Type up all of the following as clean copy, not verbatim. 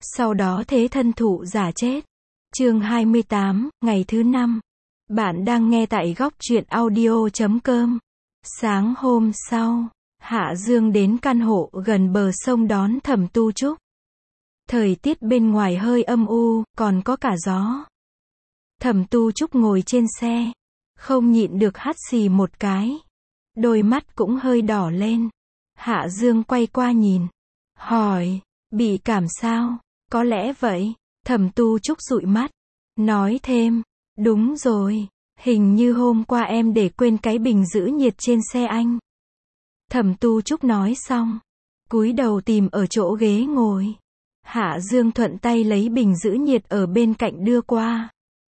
sau đó thế thân thụ giả chết. Chương 28, ngày thứ 5. Bạn đang nghe tại góc truyện audio.com. Sáng hôm sau, Hạ Dương đến căn hộ gần bờ sông đón Thẩm Tu Trúc. Thời tiết bên ngoài hơi âm u, còn có cả gió. Thẩm Tu Trúc ngồi trên xe, không nhịn được hắt xì một cái. Đôi mắt cũng hơi đỏ lên. Hạ Dương quay qua nhìn, hỏi, bị cảm sao? Có lẽ vậy. Thẩm Tu Trúc dụi mắt, nói thêm, đúng rồi, hình như hôm qua em để quên cái bình giữ nhiệt trên xe anh. Thẩm Tu Trúc nói xong, cúi đầu tìm ở chỗ ghế ngồi. Hạ Dương thuận tay lấy bình giữ nhiệt ở bên cạnh đưa qua.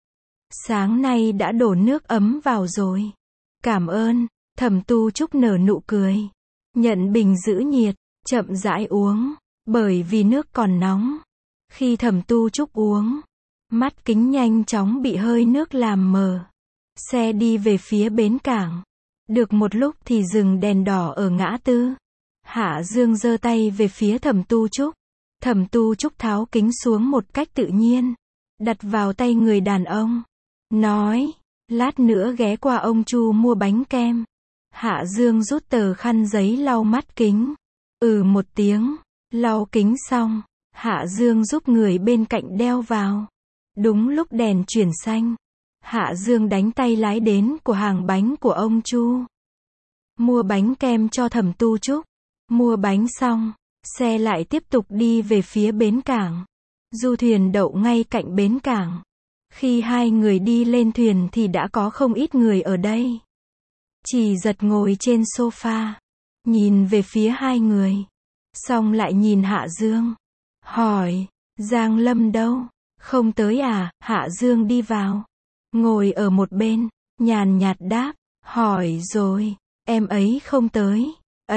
Sáng nay đã đổ nước ấm vào rồi. Cảm ơn. Thẩm Tu Trúc nở nụ cười, nhận bình giữ nhiệt, chậm rãi uống, bởi vì nước còn nóng. Khi Thẩm Tu Trúc uống, mắt kính nhanh chóng bị hơi nước làm mờ. Xe đi về phía bến cảng. Được một lúc thì dừng đèn đỏ ở ngã tư. Hạ Dương giơ tay về phía Thẩm Tu Trúc. Thẩm Tu Trúc tháo kính xuống một cách tự nhiên, đặt vào tay người đàn ông, nói, lát nữa ghé qua ông Chu mua bánh kem. Hạ Dương rút tờ khăn giấy lau mắt kính. Một tiếng, lau kính xong, Hạ Dương giúp người bên cạnh đeo vào. Đúng lúc đèn chuyển xanh, Hạ Dương đánh tay lái đến của hàng bánh của ông Chu. Mua bánh kem cho Thẩm Tu Trúc. Mua bánh xong, xe lại tiếp tục đi về phía bến cảng. Du thuyền đậu ngay cạnh bến cảng. Khi hai người đi lên thuyền thì đã có không ít người ở đây. Chỉ Giật ngồi trên sofa, nhìn về phía hai người, xong lại nhìn Hạ Dương, hỏi, Giang Lâm đâu? Không tới à? Hạ Dương đi vào, ngồi ở một bên, nhàn nhạt đáp, hỏi rồi, em ấy không tới.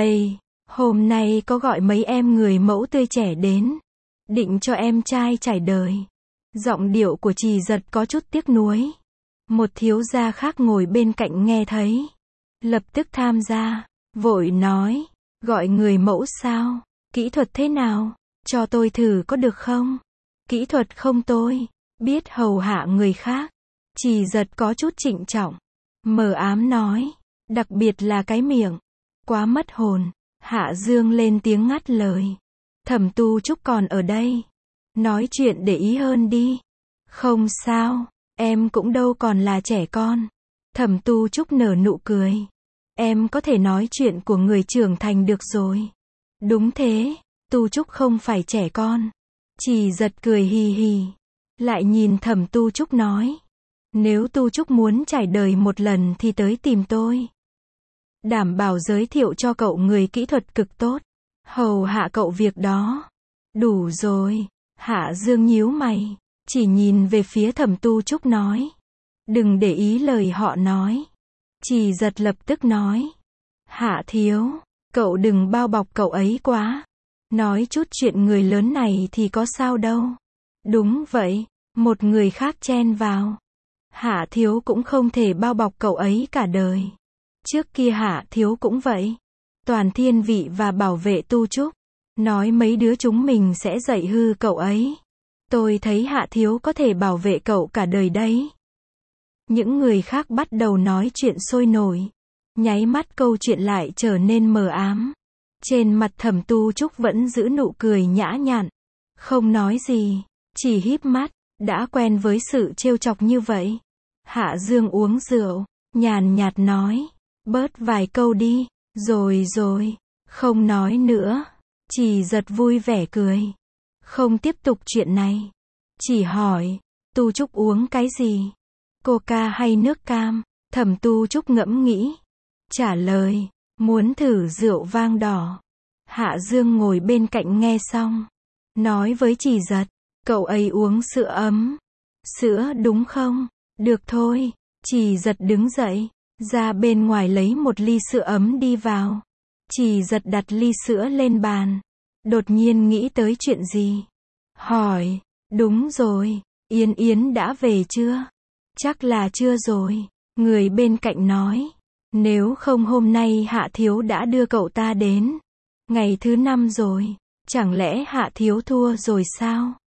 Hôm nay có gọi mấy em người mẫu tươi trẻ đến, định cho em trai trải đời. Giọng điệu của Chỉ Giật có chút tiếc nuối. Một thiếu gia khác ngồi bên cạnh nghe thấy, lập tức tham gia, vội nói, gọi người mẫu sao? Kỹ thuật thế nào? Cho tôi thử có được không? Kỹ thuật không tôi biết hầu hạ người khác. Chỉ Giật có chút trịnh trọng, mờ ám nói, đặc biệt là cái miệng, quá mất hồn. Hạ Dương lên tiếng ngắt lời, Thẩm Tu Trúc còn ở đây, nói chuyện để ý hơn đi. Không sao, em cũng đâu còn là trẻ con. Thẩm Tu Trúc nở nụ cười, em có thể nói chuyện của người trưởng thành được rồi. Đúng thế, Tu Trúc không phải trẻ con. Chỉ Giật cười hì hì, lại nhìn Thẩm Tu Trúc nói, nếu Tu Trúc muốn trải đời một lần thì tới tìm tôi. Đảm bảo giới thiệu cho cậu người kỹ thuật cực tốt, hầu hạ cậu việc đó. Đủ rồi. Hạ Dương nhíu mày, chỉ nhìn về phía Thẩm Tu Trúc nói, đừng để ý lời họ nói. Chỉ Giật lập tức nói, Hạ thiếu, cậu đừng bao bọc cậu ấy quá. Nói chút chuyện người lớn này thì có sao đâu. Đúng vậy, một người khác chen vào. Hạ thiếu cũng không thể bao bọc cậu ấy cả đời. Trước kia Hạ thiếu cũng vậy. Toàn thiên vị và bảo vệ Tu Trúc. Nói mấy đứa chúng mình sẽ dạy hư cậu ấy. Tôi thấy Hạ thiếu có thể bảo vệ cậu cả đời đấy. Những người khác bắt đầu nói chuyện sôi nổi. Nháy mắt câu chuyện lại trở nên mờ ám. Trên mặt Thẩm Tu Trúc vẫn giữ nụ cười nhã nhặn, không nói gì, chỉ híp mắt, đã quen với sự trêu chọc như vậy. Hạ Dương uống rượu, nhàn nhạt nói, bớt vài câu đi, rồi, không nói nữa. Chỉ Giật vui vẻ cười, không tiếp tục chuyện này, chỉ hỏi, Tu Trúc uống cái gì? Coca hay nước cam? Thẩm Tu Trúc ngẫm nghĩ, trả lời, muốn thử rượu vang đỏ. Hạ Dương ngồi bên cạnh nghe xong, nói với Chỉ Giật, cậu ấy uống sữa ấm. Sữa đúng không? Được thôi. Chỉ Giật đứng dậy, ra bên ngoài lấy một ly sữa ấm đi vào. Chỉ Giật đặt ly sữa lên bàn, đột nhiên nghĩ tới chuyện gì. Hỏi, đúng rồi, Yến Yến đã về chưa? Chắc là chưa rồi. Người bên cạnh nói, nếu không hôm nay Hạ thiếu đã đưa cậu ta đến. Ngày thứ 5 rồi, chẳng lẽ Hạ thiếu thua rồi sao?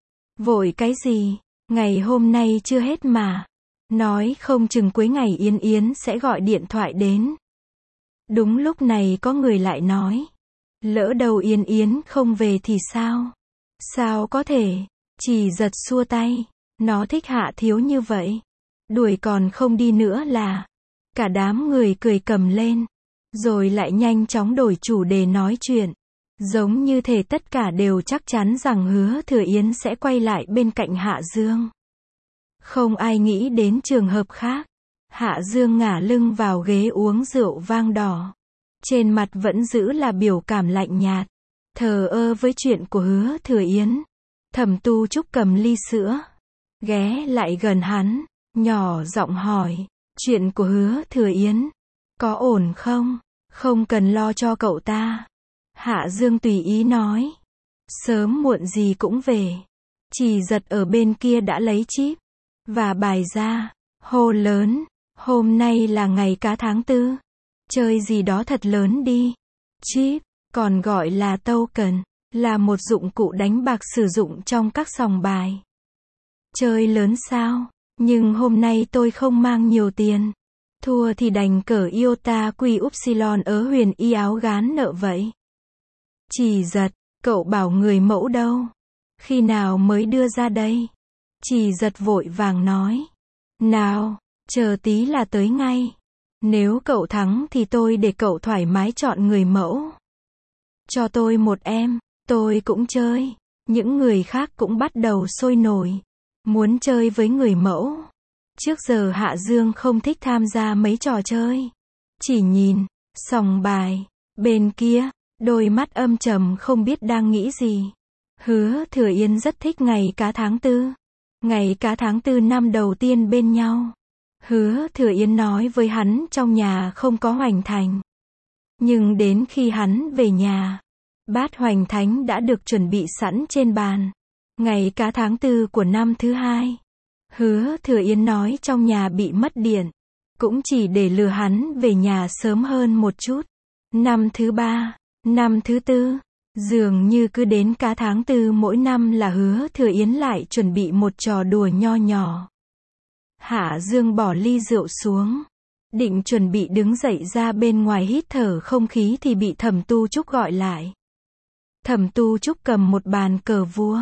Vội cái gì? Ngày hôm nay chưa hết mà. Nói không chừng cuối ngày Yến Yến sẽ gọi điện thoại đến. Đúng lúc này có người lại nói. Lỡ đầu Yến Yến không về thì sao? Sao có thể? Chỉ giật xua tay. Nó thích Hạ Thiếu như vậy. Đuổi còn không đi nữa là. Cả đám người cười cầm lên. Rồi lại nhanh chóng đổi chủ đề nói chuyện. Giống như thể tất cả đều chắc chắn rằng Hứa Thừa Yến sẽ quay lại bên cạnh Hạ Dương. Không ai nghĩ đến trường hợp khác. Hạ Dương ngả lưng vào ghế uống rượu vang đỏ. Trên mặt vẫn giữ là biểu cảm lạnh nhạt. Thờ ơ với chuyện của Hứa Thừa Yến. Thẩm Tu Trúc cầm ly sữa. Ghé lại gần hắn. Nhỏ giọng hỏi. Chuyện của Hứa Thừa Yến. Có ổn không? Không cần lo cho cậu ta. Hạ Dương tùy ý nói. Sớm muộn gì cũng về. Chỉ giật ở bên kia đã lấy chip. Và bài ra. Hô lớn. Hôm nay là ngày cá tháng 4. Chơi gì đó thật lớn đi. Chip, còn gọi là token, là một dụng cụ đánh bạc sử dụng trong các sòng bài. Chơi lớn sao? Nhưng hôm nay tôi không mang nhiều tiền. Thua thì đành cỡ iota quy upsilon ớ huyền y áo gán nợ vậy. Chỉ giật, cậu bảo người mẫu đâu? Khi nào mới đưa ra đây? Chỉ giật vội vàng nói. Nào, chờ tí là tới ngay. Nếu cậu thắng thì tôi để cậu thoải mái chọn người mẫu. Cho tôi một em, tôi cũng chơi. Những người khác cũng bắt đầu sôi nổi. Muốn chơi với người mẫu. Trước giờ Hạ Dương không thích tham gia mấy trò chơi. Chỉ nhìn, sòng bài. Bên kia, đôi mắt âm trầm không biết đang nghĩ gì. Hứa Thừa Yến rất thích ngày cá tháng 4. Ngày cá tháng 4 năm đầu tiên bên nhau. Hứa Thừa Yến nói với hắn trong nhà không có hoành thành. Nhưng đến khi hắn về nhà, bát hoành thánh đã được chuẩn bị sẵn trên bàn. Ngày cá tháng 4 của năm thứ 2. Hứa Thừa Yến nói trong nhà bị mất điện. Cũng chỉ để lừa hắn về nhà sớm hơn một chút. Năm thứ 3, năm thứ 4, dường như cứ đến cá tháng 4 mỗi năm là Hứa Thừa Yến lại chuẩn bị một trò đùa nho nhỏ. Hạ Dương bỏ ly rượu xuống. Định chuẩn bị đứng dậy ra bên ngoài hít thở không khí thì bị Thẩm Tu Trúc gọi lại. Thẩm Tu Trúc cầm một bàn cờ vua.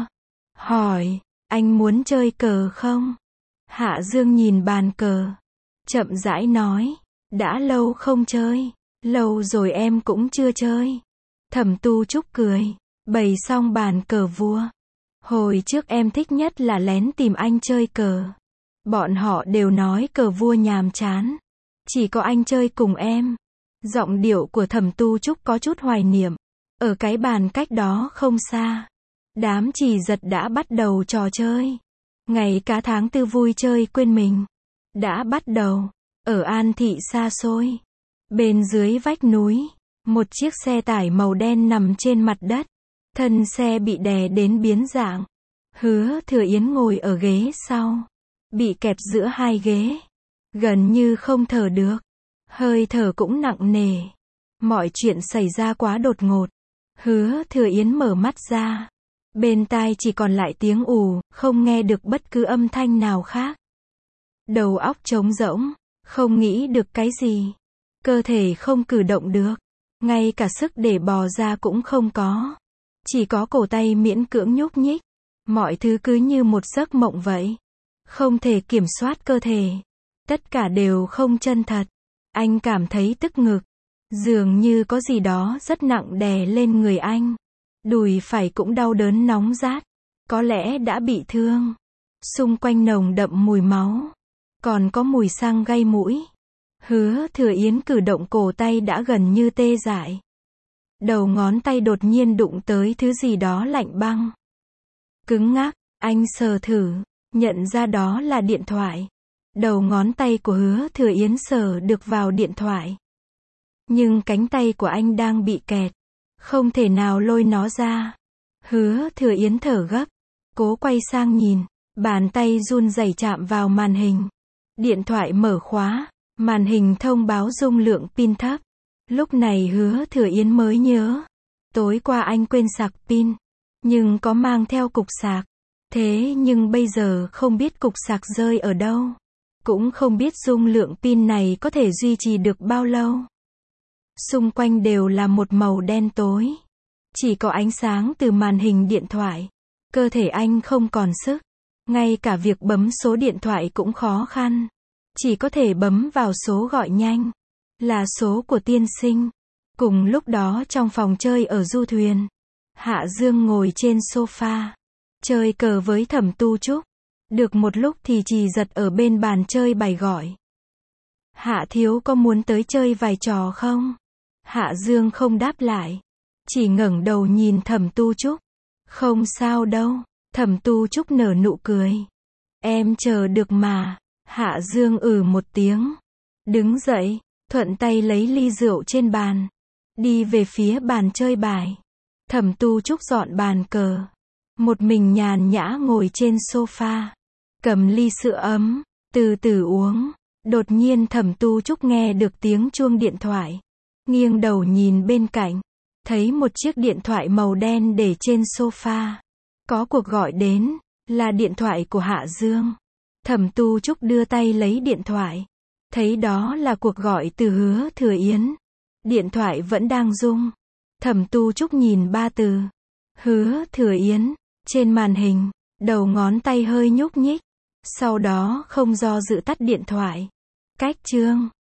Hỏi, anh muốn chơi cờ không? Hạ Dương nhìn bàn cờ. Chậm rãi nói, đã lâu không chơi. Lâu rồi em cũng chưa chơi. Thẩm Tu Trúc cười, bày xong bàn cờ vua. Hồi trước em thích nhất là lén tìm anh chơi cờ. Bọn họ đều nói cờ vua nhàm chán. Chỉ có anh chơi cùng em. Giọng điệu của Thẩm Tu Trúc có chút hoài niệm. Ở cái bàn cách đó không xa. Đám Chỉ Giật đã bắt đầu trò chơi. Ngày cá tháng 4 vui chơi quên mình. Đã bắt đầu. Ở An Thị xa xôi. Bên dưới vách núi. Một chiếc xe tải màu đen nằm trên mặt đất. Thân xe bị đè đến biến dạng. Hứa Thừa Yến ngồi ở ghế sau. Bị kẹp giữa hai ghế. Gần như không thở được. Hơi thở cũng nặng nề. Mọi chuyện xảy ra quá đột ngột. Hứa Thừa Yến mở mắt ra. Bên tai chỉ còn lại tiếng ù, không nghe được bất cứ âm thanh nào khác. Đầu óc trống rỗng, không nghĩ được cái gì. Cơ thể không cử động được. Ngay cả sức để bò ra cũng không có. Chỉ có cổ tay miễn cưỡng nhúc nhích. Mọi thứ cứ như một giấc mộng vậy. Không thể kiểm soát cơ thể. Tất cả đều không chân thật. Anh cảm thấy tức ngực. Dường như có gì đó rất nặng đè lên người anh. Đùi phải cũng đau đớn nóng rát. Có lẽ đã bị thương. Xung quanh nồng đậm mùi máu. Còn có mùi xăng gây mũi. Hứa Thừa Yến cử động cổ tay đã gần như tê dại. Đầu ngón tay đột nhiên đụng tới thứ gì đó lạnh băng. Cứng ngắc, anh sờ thử. Nhận ra đó là điện thoại. Đầu ngón tay của Hứa Thừa Yến sờ được vào điện thoại. Nhưng cánh tay của anh đang bị kẹt. Không thể nào lôi nó ra. Hứa Thừa Yến thở gấp. Cố quay sang nhìn. Bàn tay run rẩy chạm vào màn hình. Điện thoại mở khóa. Màn hình thông báo dung lượng pin thấp. Lúc này Hứa Thừa Yến mới nhớ. Tối qua anh quên sạc pin. Nhưng có mang theo cục sạc. Thế nhưng bây giờ không biết cục sạc rơi ở đâu. Cũng không biết dung lượng pin này có thể duy trì được bao lâu. Xung quanh đều là một màu đen tối. Chỉ có ánh sáng từ màn hình điện thoại. Cơ thể anh không còn sức. Ngay cả việc bấm số điện thoại cũng khó khăn. Chỉ có thể bấm vào số gọi nhanh. Là số của tiên sinh. Cùng lúc đó trong phòng chơi ở du thuyền, Hạ Dương ngồi trên sofa, chơi cờ với Thẩm Tu Trúc. Được một lúc thì Trì Giật ở bên bàn chơi bài gọi. Hạ thiếu có muốn tới chơi vài trò không? Hạ Dương không đáp lại. Chỉ ngẩng đầu nhìn Thẩm Tu Trúc. Không sao đâu. Thẩm Tu Trúc nở nụ cười. Em chờ được mà. Hạ Dương một tiếng. Đứng dậy, thuận tay lấy ly rượu trên bàn. Đi về phía bàn chơi bài. Thẩm Tu Trúc dọn bàn cờ. Một mình nhàn nhã ngồi trên sofa. Cầm ly sữa ấm, từ từ uống. Đột nhiên Thẩm Tu Trúc nghe được tiếng chuông điện thoại. Nghiêng đầu nhìn bên cạnh. Thấy một chiếc điện thoại màu đen để trên sofa. Có cuộc gọi đến, là điện thoại của Hạ Dương. Thẩm Tu Trúc đưa tay lấy điện thoại. Thấy đó là cuộc gọi từ Hứa Thừa Yến. Điện thoại vẫn đang rung. Thẩm Tu Trúc nhìn 3 từ. Hứa Thừa Yến. Trên màn hình, đầu ngón tay hơi nhúc nhích. Sau đó không do dự tắt điện thoại. Cách chương